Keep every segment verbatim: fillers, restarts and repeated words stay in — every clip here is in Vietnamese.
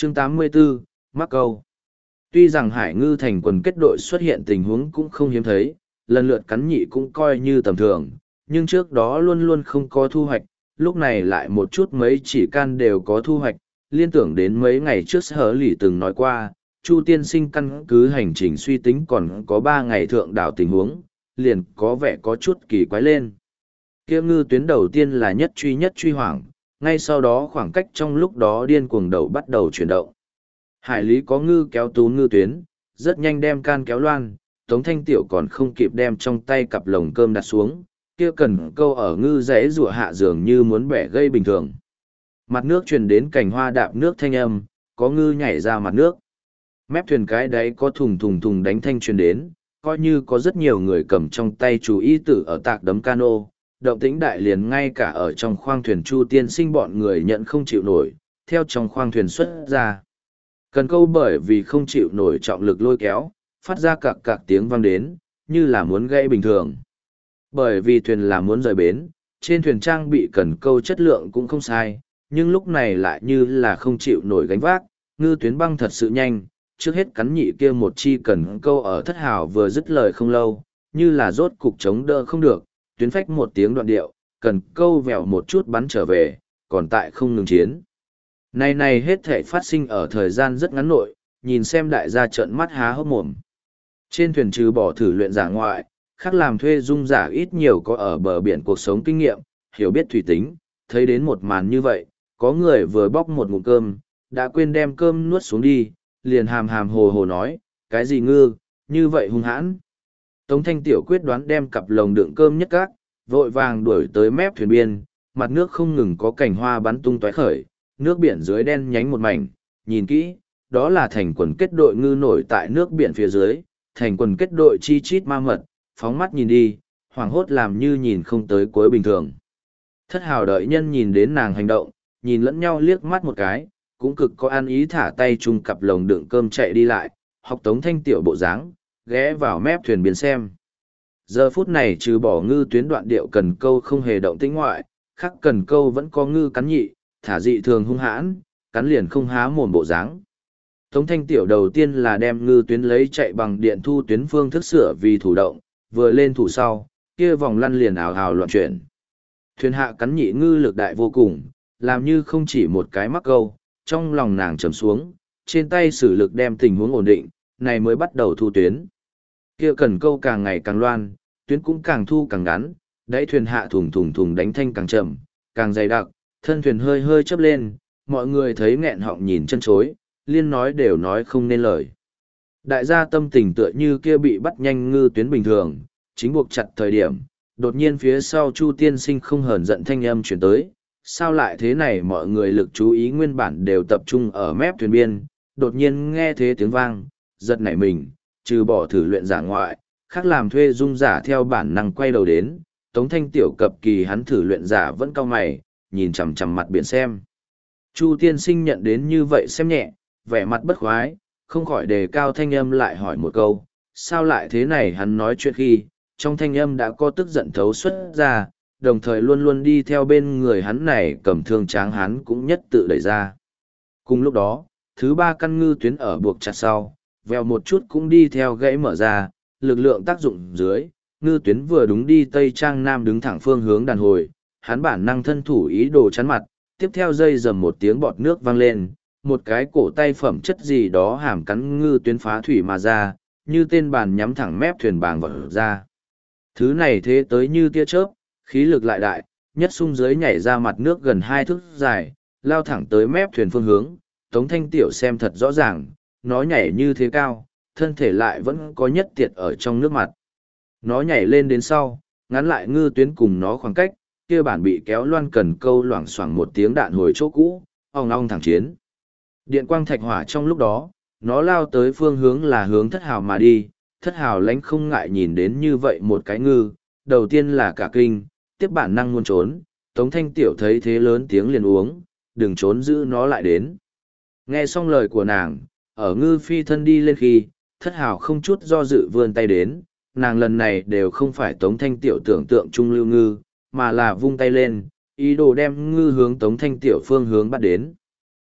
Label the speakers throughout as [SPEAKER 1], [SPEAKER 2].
[SPEAKER 1] Chương tám mươi 84, mắc câu. Tuy rằng hải ngư thành quần kết đội xuất hiện tình huống cũng không hiếm thấy, lần lượt cắn nhị cũng coi như tầm thường, nhưng trước đó luôn luôn không có thu hoạch, lúc này lại một chút mấy chỉ can đều có thu hoạch, liên tưởng đến mấy ngày trước Sở Lỷ từng nói qua, Chu tiên sinh căn cứ hành trình suy tính còn có ba ngày thượng đảo tình huống, liền có vẻ có chút kỳ quái lên. Kia ngư tuyến đầu tiên là nhất truy nhất truy hoảng, ngay sau đó khoảng cách trong lúc đó điên cuồng đầu bắt đầu chuyển động. Hải lý có ngư kéo tú ngư tuyến, rất nhanh đem can kéo loan, Tống Thanh Tiểu còn không kịp đem trong tay cặp lồng cơm đặt xuống, kia cần câu ở ngư rẽ rùa hạ dường như muốn bẻ gây bình thường. Mặt nước truyền đến cành hoa đạp nước thanh âm, có ngư nhảy ra mặt nước. Mép thuyền cái đáy có thùng thùng thùng đánh thanh truyền đến, coi như có rất nhiều người cầm trong tay chú ý tử ở tạc đấm cano, động tĩnh đại liền ngay cả ở trong khoang thuyền Chu tiên sinh bọn người nhận không chịu nổi, theo trong khoang thuyền xuất ra. Cần câu bởi vì không chịu nổi trọng lực lôi kéo, phát ra cạc cạc tiếng vang đến, như là muốn gây bình thường. Bởi vì thuyền là muốn rời bến, trên thuyền trang bị cần câu chất lượng cũng không sai, nhưng lúc này lại như là không chịu nổi gánh vác, ngư tuyến băng thật sự nhanh, trước hết cắn nhị kia một chi cần câu ở thất hào vừa dứt lời không lâu, như là rốt cục chống đỡ không được, tuyến phách một tiếng đoạn điệu, cần câu vèo một chút bắn trở về, còn tại không ngừng chiến. Này này hết thể phát sinh ở thời gian rất ngắn nội, nhìn xem đại gia trợn mắt há hốc mồm. Trên thuyền trừ bỏ thử luyện giả ngoại, khác làm thuê dung giả ít nhiều có ở bờ biển cuộc sống kinh nghiệm, hiểu biết thủy tính, thấy đến một màn như vậy, có người vừa bóc một ngụm cơm, đã quên đem cơm nuốt xuống đi, liền hàm hàm hồ hồ nói, cái gì ngư, như vậy hung hãn. Tống Thanh Tiểu quyết đoán đem cặp lồng đựng cơm nhất các, vội vàng đuổi tới mép thuyền biên, mặt nước không ngừng có cành hoa bắn tung tóe khởi, nước biển dưới đen nhánh một mảnh, nhìn kỹ, đó là thành quần kết đội ngư nổi tại nước biển phía dưới, thành quần kết đội chi chít ma mật, phóng mắt nhìn đi, hoảng hốt làm như nhìn không tới cuối bình thường. Thất hào đợi nhân nhìn đến nàng hành động, nhìn lẫn nhau liếc mắt một cái, cũng cực có ăn ý thả tay chung cặp lồng đựng cơm chạy đi lại, học Tống Thanh Tiểu bộ dáng, ghé vào mép thuyền biến xem. Giờ phút này trừ bỏ ngư tuyến đoạn điệu cần câu không hề động tĩnh ngoại, khác cần câu vẫn có ngư cắn nhị, thả dị thường hung hãn, cắn liền không há mồm bộ dáng. Tống Thanh Tiểu đầu tiên là đem ngư tuyến lấy chạy bằng điện thu tuyến phương thức sửa vì thủ động, vừa lên thủ sau, kia vòng lăn liền ảo ảo loạn chuyển. Thuyền hạ cắn nhị ngư lực đại vô cùng, làm như không chỉ một cái mắc câu, trong lòng nàng trầm xuống, trên tay sử lực đem tình huống ổn định, này mới bắt đầu thu tuyến. Kia cần câu càng ngày càng loan, tuyến cũng càng thu càng ngắn, đáy thuyền hạ thùng thùng thùng đánh thanh càng chậm, càng dày đặc, thân thuyền hơi hơi chớp lên, mọi người thấy nghẹn họng nhìn chân chối, liên nói đều nói không nên lời. Đại gia tâm tình tựa như kia bị bắt nhanh ngư tuyến bình thường, chính buộc chặt thời điểm, đột nhiên phía sau Chu tiên sinh không hờn giận thanh âm chuyển tới, sao lại thế này, mọi người lực chú ý nguyên bản đều tập trung ở mép thuyền biên, đột nhiên nghe thế tiếng vang, giật nảy mình, trừ bỏ thử luyện giả ngoại, khác làm thuê dung giả theo bản năng quay đầu đến, Tống Thanh Tiểu cập kỳ hắn thử luyện giả vẫn cau mày, nhìn chằm chằm mặt biển xem. Chu tiên sinh nhận đến như vậy xem nhẹ, vẻ mặt bất khoái, không khỏi đề cao thanh âm lại hỏi một câu, sao lại thế này, hắn nói chuyện khi, trong thanh âm đã có tức giận thấu xuất ra, đồng thời luôn luôn đi theo bên người hắn này cầm thương tráng hắn cũng nhất tự đẩy ra. Cùng lúc đó, thứ ba căn ngư tuyến ở buộc chặt sau, vèo một chút cũng đi theo gãy mở ra, lực lượng tác dụng dưới, ngư tuyến vừa đúng đi tây trang nam đứng thẳng phương hướng đàn hồi, hắn bản năng thân thủ ý đồ chắn mặt, tiếp theo dây dầm một tiếng bọt nước vang lên, một cái cổ tay phẩm chất gì đó hàm cắn ngư tuyến phá thủy mà ra, như tên bàn nhắm thẳng mép thuyền bàng vỡ ra. Thứ này thế tới như tia chớp, khí lực lại đại, nhất sung dưới nhảy ra mặt nước gần hai thước dài, lao thẳng tới mép thuyền phương hướng, Tống Thanh Tiểu xem thật rõ ràng, nó nhảy như thế cao, thân thể lại vẫn có nhất tiệt ở trong nước mặt. Nó nhảy lên đến sau, ngắn lại ngư tuyến cùng nó khoảng cách, kia bản bị kéo loan cần câu loảng xoảng một tiếng đạn hồi chỗ cũ, ong ong thẳng chiến. Điện quang thạch hỏa trong lúc đó, nó lao tới phương hướng là hướng thất hào mà đi, thất hào lánh không ngại nhìn đến như vậy một cái ngư, đầu tiên là cả kinh, tiếp bản năng muốn trốn, Tống Thanh Tiểu thấy thế lớn tiếng liền uống, đừng trốn giữ nó lại đến. Nghe xong lời của nàng, ở ngư phi thân đi lên khi, thất hào không chút do dự vươn tay đến, nàng lần này đều không phải Tống Thanh Tiểu tưởng tượng trung lưu ngư, mà là vung tay lên, ý đồ đem ngư hướng Tống Thanh Tiểu phương hướng bắt đến.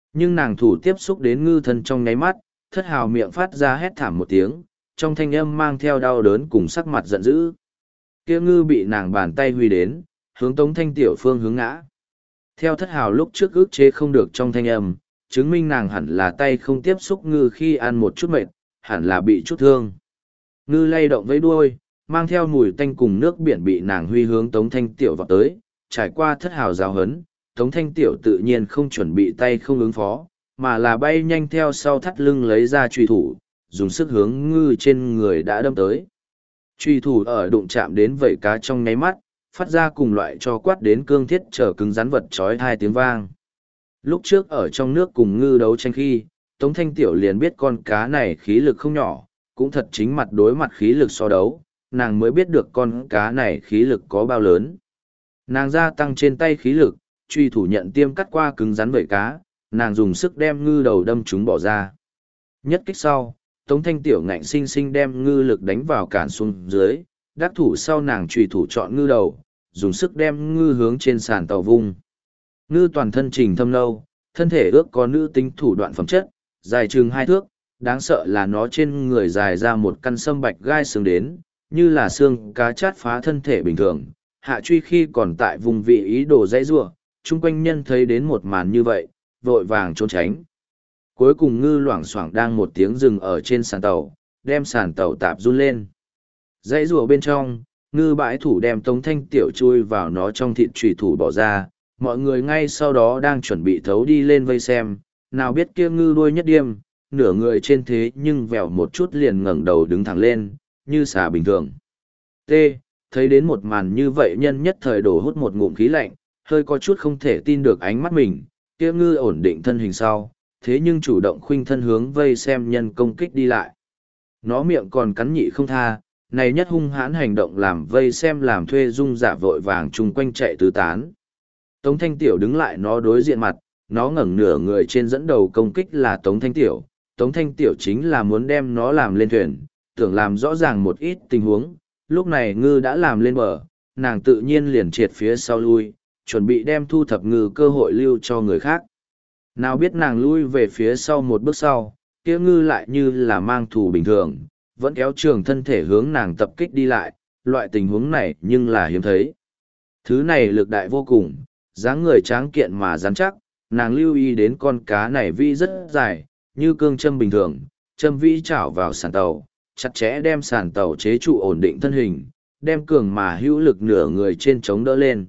[SPEAKER 1] Nhưng nàng thủ tiếp xúc đến ngư thân trong nháy mắt, thất hào miệng phát ra hét thảm một tiếng, trong thanh âm mang theo đau đớn cùng sắc mặt giận dữ. Kia ngư bị nàng bàn tay huy đến, hướng Tống Thanh Tiểu phương hướng ngã. Theo thất hào lúc trước ức chế không được trong thanh âm, chứng minh nàng hẳn là tay không tiếp xúc ngư khi ăn một chút mệt, hẳn là bị chút thương. Ngư lay động với đuôi, mang theo mùi tanh cùng nước biển bị nàng huy hướng Tống Thanh Tiểu vào tới, trải qua thất hào giáo hấn, Tống Thanh Tiểu tự nhiên không chuẩn bị tay không ứng phó, mà là bay nhanh theo sau thắt lưng lấy ra truy thủ, dùng sức hướng ngư trên người đã đâm tới. Truy thủ ở đụng chạm đến vảy cá trong nháy mắt, phát ra cùng loại cho quát đến cương thiết trở cứng rắn vật chói hai tiếng vang. Lúc trước ở trong nước cùng ngư đấu tranh khi, Tống Thanh Tiểu liền biết con cá này khí lực không nhỏ, cũng thật chính mặt đối mặt khí lực so đấu, nàng mới biết được con cá này khí lực có bao lớn. Nàng gia tăng trên tay khí lực, truy thủ nhận tiêm cắt qua cứng rắn vảy cá, nàng dùng sức đem ngư đầu đâm chúng bỏ ra. Nhất kích sau, Tống Thanh Tiểu ngạnh sinh sinh đem ngư lực đánh vào cản xuống dưới, đắc thủ sau nàng truy thủ chọn ngư đầu, dùng sức đem ngư hướng trên sàn tàu vung. Ngư toàn thân trình thâm lâu, thân thể ước có nữ tính thủ đoạn phẩm chất, dài chừng hai thước, đáng sợ là nó trên người dài ra một căn sâm bạch gai xương đến, như là xương cá chát phá thân thể bình thường. Hạ truy khi còn tại vùng vị ý đồ dãy rua, chung quanh nhân thấy đến một màn như vậy, vội vàng trốn tránh. Cuối cùng ngư loảng xoảng đang một tiếng rừng ở trên sàn tàu, đem sàn tàu tạp run lên. Dãy rùa bên trong, ngư bãi thủ đem Tống Thanh Tiểu chui vào nó trong thịt trùy thủ bỏ ra, mọi người ngay sau đó đang chuẩn bị thấu đi lên vây xem, nào biết kia ngư đuôi nhất điêm, nửa người trên thế nhưng vèo một chút liền ngẩng đầu đứng thẳng lên, như xà bình thường. T. Thấy đến một màn như vậy nhân nhất thời đổ hút một ngụm khí lạnh, hơi có chút không thể tin được ánh mắt mình, kia ngư ổn định thân hình sau, thế nhưng chủ động khuynh thân hướng vây xem nhân công kích đi lại. Nó miệng còn cắn nhị không tha, này nhất hung hãn hành động làm vây xem làm thuê dung giả vội vàng chung quanh chạy tứ tán. Tống Thanh Tiểu đứng lại nó đối diện mặt, nó ngẩng nửa người trên dẫn đầu công kích là Tống Thanh Tiểu. Tống Thanh Tiểu chính là muốn đem nó làm lên thuyền, tưởng làm rõ ràng một ít tình huống. Lúc này ngư đã làm lên bờ, nàng tự nhiên liền triệt phía sau lui, chuẩn bị đem thu thập ngư cơ hội lưu cho người khác. Nào biết nàng lui về phía sau một bước sau, kia ngư lại như là mang thù bình thường, vẫn kéo trường thân thể hướng nàng tập kích đi lại, loại tình huống này nhưng là hiếm thấy. Thứ này lực đại vô cùng, dáng người tráng kiện mà rắn chắc, nàng lưu ý đến con cá này vi rất dài, như cương châm bình thường, châm vĩ chảo vào sàn tàu, chặt chẽ đem sàn tàu chế trụ ổn định thân hình, đem cường mà hữu lực nửa người trên chống đỡ lên.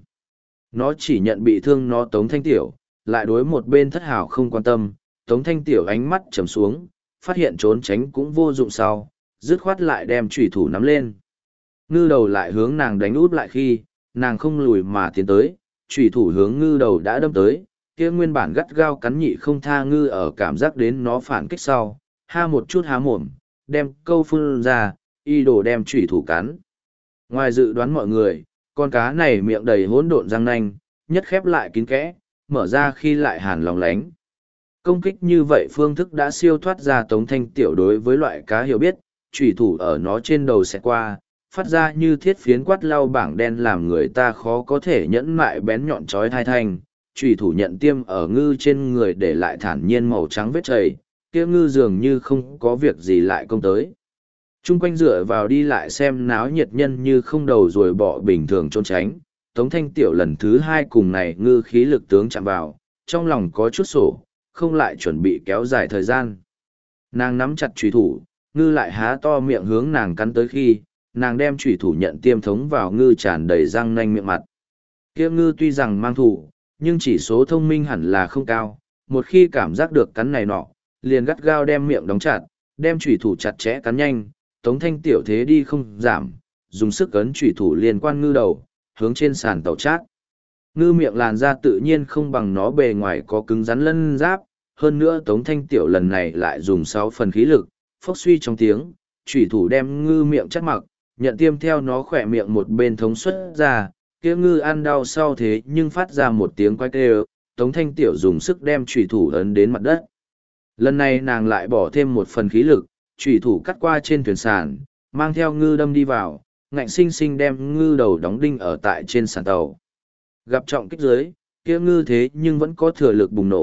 [SPEAKER 1] Nó chỉ nhận bị thương nó Tống Thanh Tiểu, lại đối một bên thất hào không quan tâm, Tống Thanh Tiểu ánh mắt trầm xuống, phát hiện trốn tránh cũng vô dụng sau, dứt khoát lại đem chủy thủ nắm lên. Ngư đầu lại hướng nàng đánh út lại khi, nàng không lùi mà tiến tới, chủy thủ hướng ngư đầu đã đâm tới, kia nguyên bản gắt gao cắn nhị không tha ngư ở cảm giác đến nó phản kích sau, ha một chút há mồm, đem câu phun ra, y đồ đem chủy thủ cắn. Ngoài dự đoán mọi người, con cá này miệng đầy hỗn độn răng nanh, nhất khép lại kín kẽ, mở ra khi lại hàn lòng lánh. Công kích như vậy phương thức đã siêu thoát ra Tống Thanh Tiểu đối với loại cá hiểu biết, chủy thủ ở nó trên đầu sẽ qua, phát ra như thiết phiến quát lau bảng đen làm người ta khó có thể nhẫn mại bén nhọn chói thai thanh. Chủy thủ nhận tiêm ở ngư trên người để lại thản nhiên màu trắng vết chảy, kia ngư dường như không có việc gì lại công tới. Trung quanh dựa vào đi lại xem náo nhiệt nhân như không đầu rồi bỏ bình thường trốn tránh. Tống Thanh Tiểu lần thứ hai cùng này ngư khí lực tướng chạm vào, trong lòng có chút sổ, không lại chuẩn bị kéo dài thời gian. Nàng nắm chặt chủy thủ, ngư lại há to miệng hướng nàng cắn tới khi, nàng đem chủy thủ nhận tiêm thống vào ngư tràn đầy răng nanh miệng mặt. Kia ngư tuy rằng mang thủ, nhưng chỉ số thông minh hẳn là không cao, một khi cảm giác được cắn này nọ, liền gắt gao đem miệng đóng chặt, đem chủy thủ chặt chẽ cắn nhanh, Tống Thanh Tiểu thế đi không giảm, dùng sức cấn chủy thủ liên quan ngư đầu, hướng trên sàn tàu chát. Ngư miệng làn da tự nhiên không bằng nó bề ngoài có cứng rắn lân giáp, hơn nữa Tống Thanh Tiểu lần này lại dùng sáu phần khí lực, phốc suy trong tiếng, chủy thủ đem ngư miệng chắt mặc, nhận tiêm theo nó khỏe miệng một bên thống xuất ra, kia ngư ăn đau sau thế nhưng phát ra một tiếng quái kêu, Tống Thanh Tiểu dùng sức đem chủy thủ ấn đến mặt đất. Lần này nàng lại bỏ thêm một phần khí lực, chủy thủ cắt qua trên thuyền sàn, mang theo ngư đâm đi vào, ngạnh sinh sinh đem ngư đầu đóng đinh ở tại trên sàn tàu. Gặp trọng kích dưới, kia ngư thế nhưng vẫn có thừa lực bùng nổ,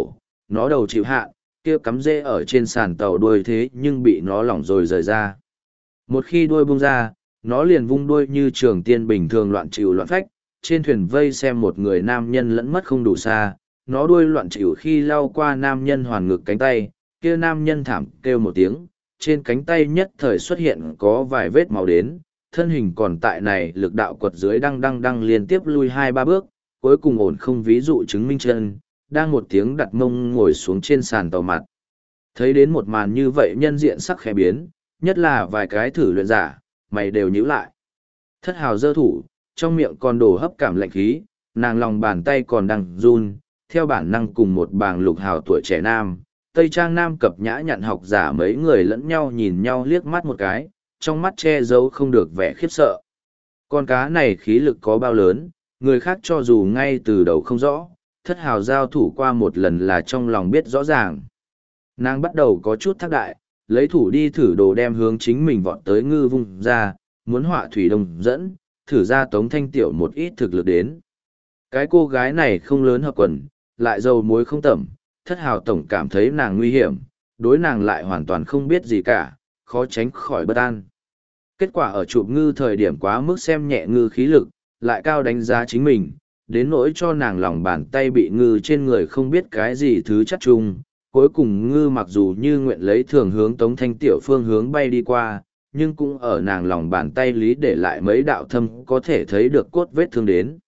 [SPEAKER 1] nó đầu chịu hạn, kia cắm rễ ở trên sàn tàu đuôi thế nhưng bị nó lỏng rồi rời ra. Một khi đuôi bung ra, nó liền vung đuôi như trường tiên bình thường loạn chịu loạn phách, trên thuyền vây xem một người nam nhân lẫn mất không đủ xa, nó đuôi loạn chịu khi lao qua nam nhân hoàn ngực cánh tay, kia nam nhân thảm kêu một tiếng, trên cánh tay nhất thời xuất hiện có vài vết máu đến, thân hình còn tại này lực đạo quật dưới đăng đăng đăng liên tiếp lui hai ba bước, cuối cùng ổn không ví dụ chứng minh chân, đang một tiếng đặt mông ngồi xuống trên sàn tàu mặt. Thấy đến một màn như vậy nhân diện sắc khẽ biến, nhất là vài cái thử luyện giả, mày đều nhíu lại. Thất hào giơ thủ, trong miệng còn đổ hấp cảm lạnh khí, nàng lòng bàn tay còn đang run, theo bản năng cùng một bàng lục hào tuổi trẻ nam, Tây Trang Nam cập nhã nhận học giả mấy người lẫn nhau nhìn nhau liếc mắt một cái, trong mắt che giấu không được vẻ khiếp sợ. Con cá này khí lực có bao lớn, người khác cho dù ngay từ đầu không rõ, thất hào giao thủ qua một lần là trong lòng biết rõ ràng. Nàng bắt đầu có chút thác đại, lấy thủ đi thử đồ đem hướng chính mình vọt tới ngư vung ra, muốn họa thủy đồng dẫn, thử ra tống thanh tiểu một ít thực lực đến. Cái cô gái này không lớn hợp quần, lại dầu muối không tẩm, thất hào tổng cảm thấy nàng nguy hiểm, đối nàng lại hoàn toàn không biết gì cả, khó tránh khỏi bất an. Kết quả ở chụp ngư thời điểm quá mức xem nhẹ ngư khí lực, lại cao đánh giá chính mình, đến nỗi cho nàng lòng bàn tay bị ngư trên người không biết cái gì thứ chất chung. Cuối cùng ngư mặc dù như nguyện lấy thường hướng tống thanh tiểu phương hướng bay đi qua, nhưng cũng ở nàng lòng bàn tay lý để lại mấy đạo thâm có thể thấy được cốt vết thương đến.